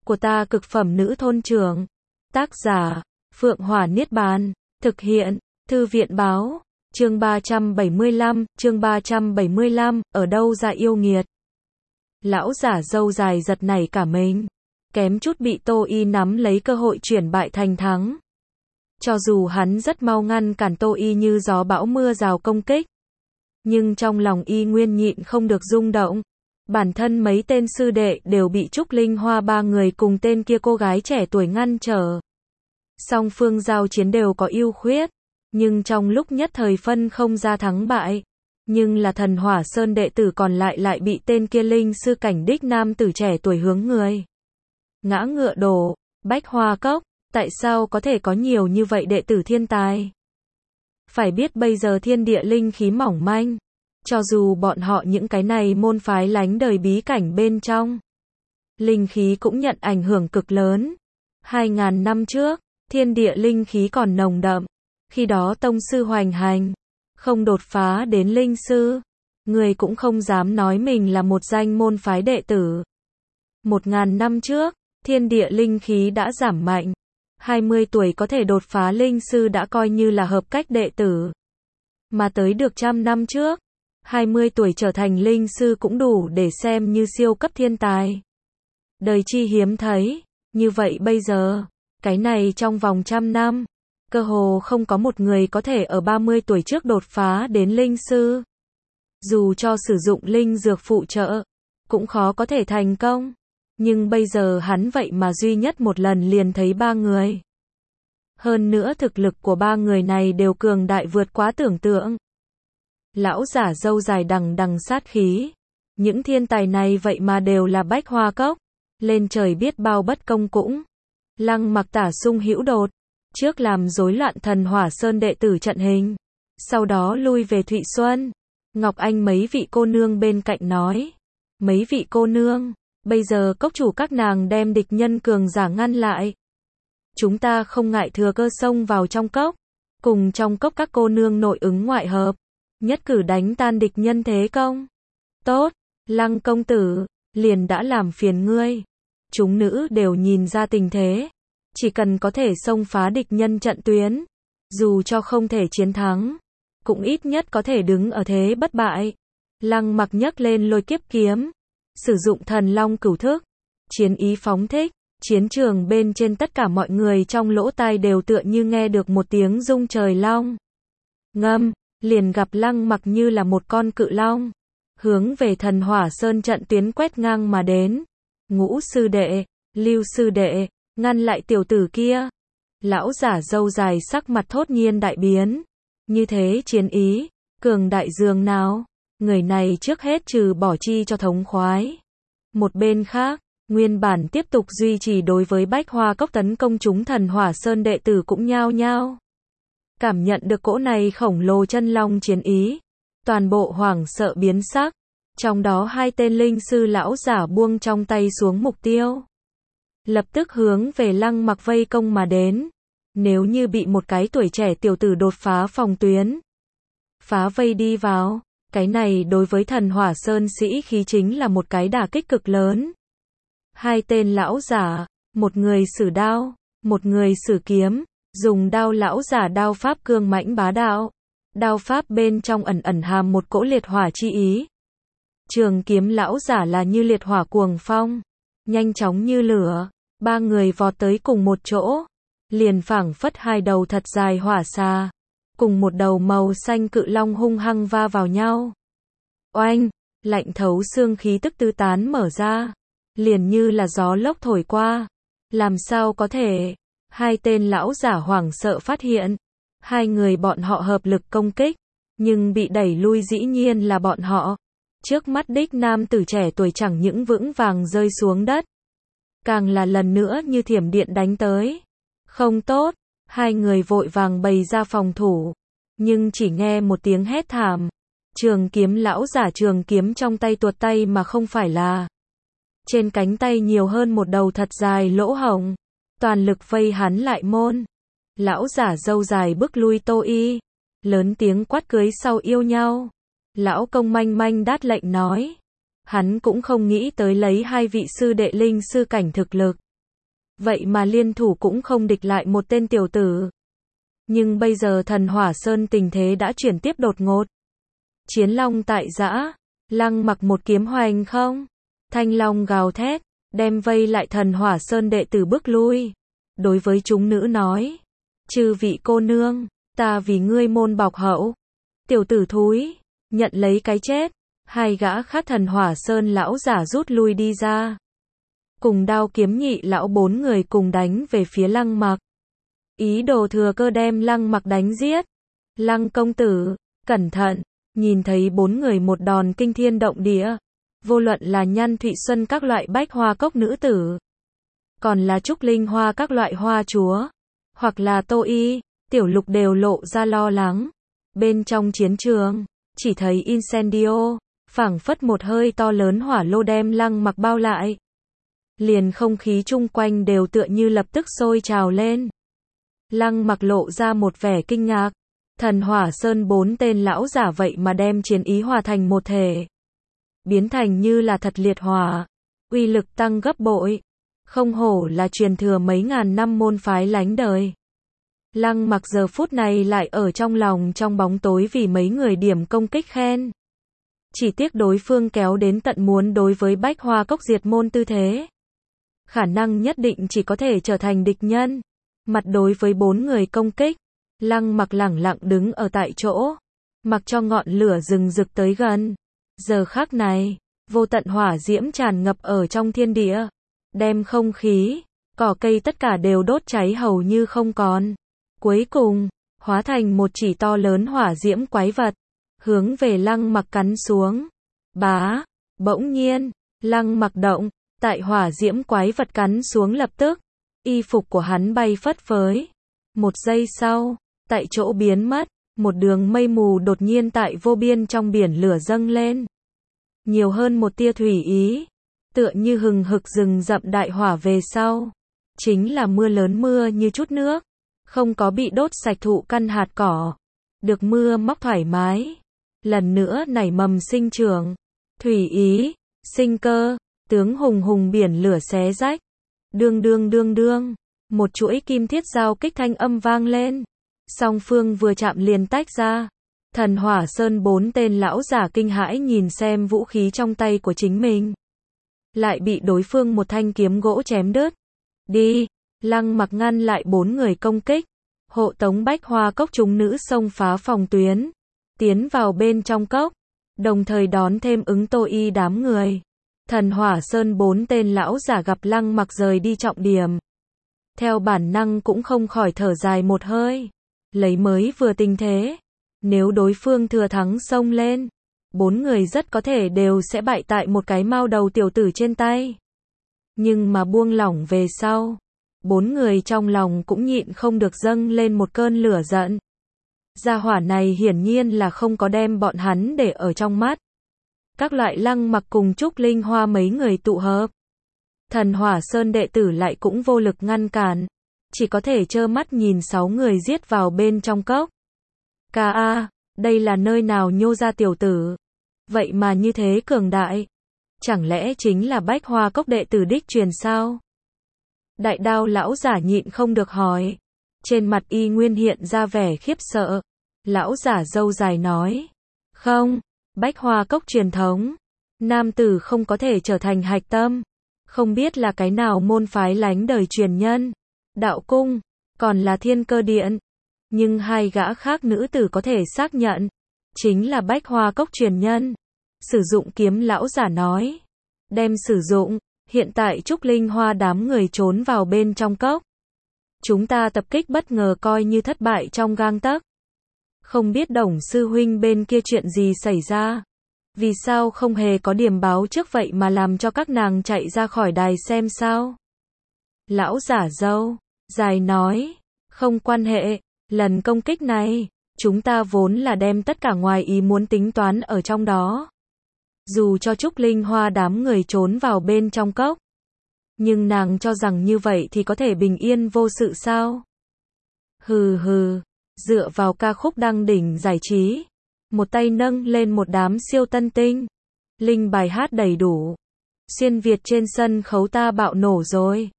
của ta cực phẩm nữ thôn trưởng. Tác giả, Phượng Hỏa Niết Bàn. Thực hiện, Thư viện Báo. Chương 375, ở đâu ra yêu nghiệt. Lão giả râu dài giật nảy cả mình. Kém chút bị Tô Y nắm lấy cơ hội chuyển bại thành thắng. Cho dù hắn rất mau ngăn cản Tô Y như gió bão mưa rào công kích. Nhưng trong lòng Y nguyên nhịn không được rung động. Bản thân mấy tên sư đệ đều bị Trúc Linh Hoa ba người cùng tên kia cô gái trẻ tuổi ngăn trở. Song phương giao chiến đều có ưu khuyết. Nhưng trong lúc nhất thời phân không ra thắng bại. Nhưng là Thần Hỏa Sơn đệ tử còn lại bị tên kia linh sư cảnh đích nam tử trẻ tuổi hướng người. Ngã ngựa đổ, Bách Hoa Cốc, tại sao có thể có nhiều như vậy đệ tử thiên tài? Phải biết bây giờ thiên địa linh khí mỏng manh. Cho dù bọn họ những cái này môn phái lánh đời bí cảnh bên trong. Linh khí cũng nhận ảnh hưởng cực lớn. 2000 năm trước, thiên địa linh khí còn nồng đậm. Khi đó tông sư hoành hành. Không đột phá đến linh sư. Người cũng không dám nói mình là một danh môn phái đệ tử. 1000 năm trước, thiên địa linh khí đã giảm mạnh. 20 tuổi có thể đột phá linh sư đã coi như là hợp cách đệ tử. Mà tới được 100 năm trước, 20 tuổi trở thành linh sư cũng đủ để xem như siêu cấp thiên tài. Đời chi hiếm thấy, như vậy bây giờ, cái này trong vòng 100 năm, cơ hồ không có một người có thể ở 30 tuổi trước đột phá đến linh sư. Dù cho sử dụng linh dược phụ trợ, cũng khó có thể thành công. Nhưng bây giờ hắn vậy mà duy nhất một lần liền thấy 3 người. Hơn nữa thực lực của 3 người này đều cường đại vượt quá tưởng tượng. Lão giả râu dài đằng đằng sát khí. Những thiên tài này vậy mà đều là Bách Hoa Cốc. Lên trời biết bao bất công cũng. Lăng Mặc tả sung hữu đột. Trước làm rối loạn Thần Hỏa Sơn đệ tử trận hình. Sau đó lui về Thụy Xuân. Ngọc Anh mấy vị cô nương bên cạnh nói. Mấy vị cô nương, bây giờ cốc chủ các nàng đem địch nhân cường giả ngăn lại. Chúng ta không ngại thừa cơ xông vào trong cốc. Cùng trong cốc các cô nương nội ứng ngoại hợp. Nhất cử đánh tan địch nhân thế công. Tốt, Lăng công tử, liền đã làm phiền ngươi. Chúng nữ đều nhìn ra tình thế. Chỉ cần có thể xông phá địch nhân trận tuyến. Dù cho không thể chiến thắng. Cũng ít nhất có thể đứng ở thế bất bại. Lăng Mặc nhấc lên lôi kiếp kiếm. Sử dụng thần long cửu thức. Chiến ý phóng thích. Chiến trường bên trên tất cả mọi người trong lỗ tai đều tựa như nghe được một tiếng rung trời long. Ngâm, liền gặp Lăng Mặc như là một con cự long. Hướng về Thần Hỏa Sơn trận tuyến quét ngang mà đến. Ngũ sư đệ, Lưu sư đệ, ngăn lại tiểu tử kia. Lão giả râu dài sắc mặt thốt nhiên đại biến. Như thế chiến ý, cường đại dường nào. Người này trước hết trừ bỏ chi cho thống khoái. Một bên khác, nguyên bản tiếp tục duy trì đối với Bách Hoa Cốc tấn công chúng Thần Hỏa Sơn đệ tử cũng nhao nhao. Cảm nhận được cỗ này khổng lồ chân long chiến ý. Toàn bộ hoảng sợ biến sắc. Trong đó 2 tên linh sư lão giả buông trong tay xuống mục tiêu. Lập tức hướng về Lăng Mặc vây công mà đến. Nếu như bị một cái tuổi trẻ tiểu tử đột phá phòng tuyến. Phá vây đi vào. Cái này đối với Thần Hỏa Sơn sĩ khí chính là một cái đả kích cực lớn. 2 tên lão giả, một người sử đao, một người sử kiếm, dùng đao lão giả đao pháp cương mãnh bá đạo. Đao pháp bên trong ẩn ẩn hàm một cỗ liệt hỏa chi ý. Trường kiếm lão giả là như liệt hỏa cuồng phong, nhanh chóng như lửa. 3 người vọt tới cùng một chỗ, liền phảng phất 2 đầu thật dài hỏa xà. Cùng một đầu màu xanh cự long hung hăng va vào nhau. Oanh, lạnh thấu xương khí tức tứ tán mở ra. Liền như là gió lốc thổi qua. Làm sao có thể? 2 tên lão giả hoảng sợ phát hiện. 2 người bọn họ hợp lực công kích. Nhưng bị đẩy lui dĩ nhiên là bọn họ. Trước mắt đích nam tử trẻ tuổi chẳng những vững vàng rơi xuống đất. Càng là lần nữa như thiểm điện đánh tới. Không tốt. 2 người vội vàng bày ra phòng thủ. Nhưng chỉ nghe một tiếng hét thảm. Trường kiếm lão giả trường kiếm trong tay tuột tay mà không phải là. Trên cánh tay nhiều hơn một đầu thật dài lỗ hổng. Toàn lực vây hắn lại môn. Lão giả râu dài bước lui Tô Y. Lớn tiếng quát cưới sau yêu nhau. Lão công manh manh đát lệnh nói. Hắn cũng không nghĩ tới lấy 2 vị sư đệ linh sư cảnh thực lực. vậy mà liên thủ cũng không địch lại một tên tiểu tử. Nhưng bây giờ Thần Hỏa Sơn tình thế đã chuyển tiếp đột ngột. Chiến long tại giã, Lăng Mặc một kiếm hoành không. Thanh long gào thét, đem vây lại Thần Hỏa Sơn đệ tử bước lui. Đối với chúng nữ nói, chư vị cô nương, ta vì ngươi môn bọc hậu. Tiểu tử thúi, nhận lấy cái chết. Hai gã khác Thần Hỏa Sơn lão giả rút lui đi ra. Cùng Đao Kiếm Nhị lão bốn người cùng đánh về phía Lăng Mặc. Ý đồ thừa cơ đem Lăng Mặc đánh giết. Lăng công tử, cẩn thận, nhìn thấy bốn người một đòn kinh thiên động địa. Vô luận là Nhan Thụy Xuân các loại bách hoa cốc nữ tử, còn là Trúc Linh Hoa các loại hoa chúa, hoặc là Tô Y, Tiểu Lục đều lộ ra lo lắng. Bên trong chiến trường, chỉ thấy Incendio, phảng phất một hơi to lớn hỏa lô đem Lăng Mặc bao lại. Liền không khí chung quanh đều tựa như lập tức sôi trào lên. Lăng Mặc lộ ra một vẻ kinh ngạc. Thần Hỏa Sơn bốn tên lão giả vậy mà đem chiến ý hòa thành một thể. Biến thành như là thật liệt hỏa. Uy lực tăng gấp bội. Không hổ là truyền thừa mấy ngàn năm môn phái lánh đời. Lăng Mặc giờ phút này lại ở trong lòng trong bóng tối vì mấy người điểm công kích khen. Chỉ tiếc đối phương kéo đến tận muốn đối với bách hoa cốc diệt môn tư thế. Khả năng nhất định chỉ có thể trở thành địch nhân. Mặt đối với bốn người công kích, Lăng Mặc lẳng lặng đứng ở tại chỗ, mặc cho ngọn lửa rừng rực tới gần. Giờ khắc này, vô tận hỏa diễm tràn ngập ở trong thiên địa, đem không khí, cỏ cây tất cả đều đốt cháy hầu như không còn. Cuối cùng, hóa thành một chỉ to lớn hỏa diễm quái vật, hướng về Lăng Mặc cắn xuống. Bá, bỗng nhiên, Lăng Mặc động, tại hỏa diễm quái vật cắn xuống lập tức, y phục của hắn bay phất phới. Một giây sau, tại chỗ biến mất, một đường mây mù đột nhiên tại vô biên trong biển lửa dâng lên. Nhiều hơn một tia thủy ý, tựa như hừng hực rừng rậm đại hỏa về sau. Chính là mưa lớn mưa như chút nước, không có bị đốt sạch thụ căn hạt cỏ. Được mưa móc thoải mái, lần nữa nảy mầm sinh trưởng. Thủy ý, sinh cơ, tướng hùng hùng biển lửa xé rách. Đương đương đương đương, một chuỗi kim thiết giao kích thanh âm vang lên. Song phương vừa chạm liền tách ra. Thần Hỏa Sơn bốn tên lão giả kinh hãi nhìn xem vũ khí trong tay của chính mình. Lại bị đối phương một thanh kiếm gỗ chém đứt. Đi, Lăng Mặc ngăn lại bốn người công kích. Hộ tống bách hoa cốc chúng nữ xông phá phòng tuyến. Tiến vào bên trong cốc. Đồng thời đón thêm ứng Tô Y đám người. Thần Hỏa Sơn bốn tên lão giả gặp Lăng Mặc rời đi trọng điểm. Theo bản năng cũng không khỏi thở dài một hơi. Lấy mới vừa tình thế. Nếu đối phương thừa thắng xông lên, bốn người rất có thể đều sẽ bại tại một cái mao đầu tiểu tử trên tay. Nhưng mà buông lỏng về sau, bốn người trong lòng cũng nhịn không được dâng lên một cơn lửa giận. Gia hỏa này hiển nhiên là không có đem bọn hắn để ở trong mắt. Các loại Lăng Mặc cùng Trúc Linh Hoa mấy người tụ hợp. Thần Hỏa Sơn đệ tử lại cũng vô lực ngăn cản. Chỉ có thể trơ mắt nhìn 6 người giết vào bên trong cốc. Đây là nơi nào nhô ra tiểu tử? Vậy mà như thế cường đại. Chẳng lẽ chính là bách hoa cốc đệ tử đích truyền sao? Đại Đao lão giả nhịn không được hỏi. Trên mặt y nguyên hiện ra vẻ khiếp sợ. Lão giả râu dài nói. Không, bách hoa cốc truyền thống. Nam tử không có thể trở thành hạch tâm. Không biết là cái nào môn phái lánh đời truyền nhân. Đạo cung, còn là Thiên Cơ Điện. Nhưng hai gã khác nữ tử có thể xác nhận. Chính là bách hoa cốc truyền nhân. Sử dụng kiếm lão giả nói. Đem sử dụng, hiện tại Trúc Linh Hoa đám người trốn vào bên trong cốc. Chúng ta tập kích bất ngờ coi như thất bại trong gang tấc. Không biết Đồng sư huynh bên kia chuyện gì xảy ra. Vì sao không hề có điểm báo trước vậy mà làm cho các nàng chạy ra khỏi đài xem sao? Lão giả râu dài nói. Không quan hệ. Lần công kích này, chúng ta vốn là đem tất cả ngoài ý muốn tính toán ở trong đó. Dù cho Trúc Linh Hoa đám người trốn vào bên trong cốc. Nhưng nàng cho rằng như vậy thì có thể bình yên vô sự sao? Hừ hừ, dựa vào ca khúc đăng đỉnh giải trí. Một tay nâng lên một đám siêu tân tinh. Linh bài hát đầy đủ. Xuyên Việt trên sân khấu ta bạo nổ rồi.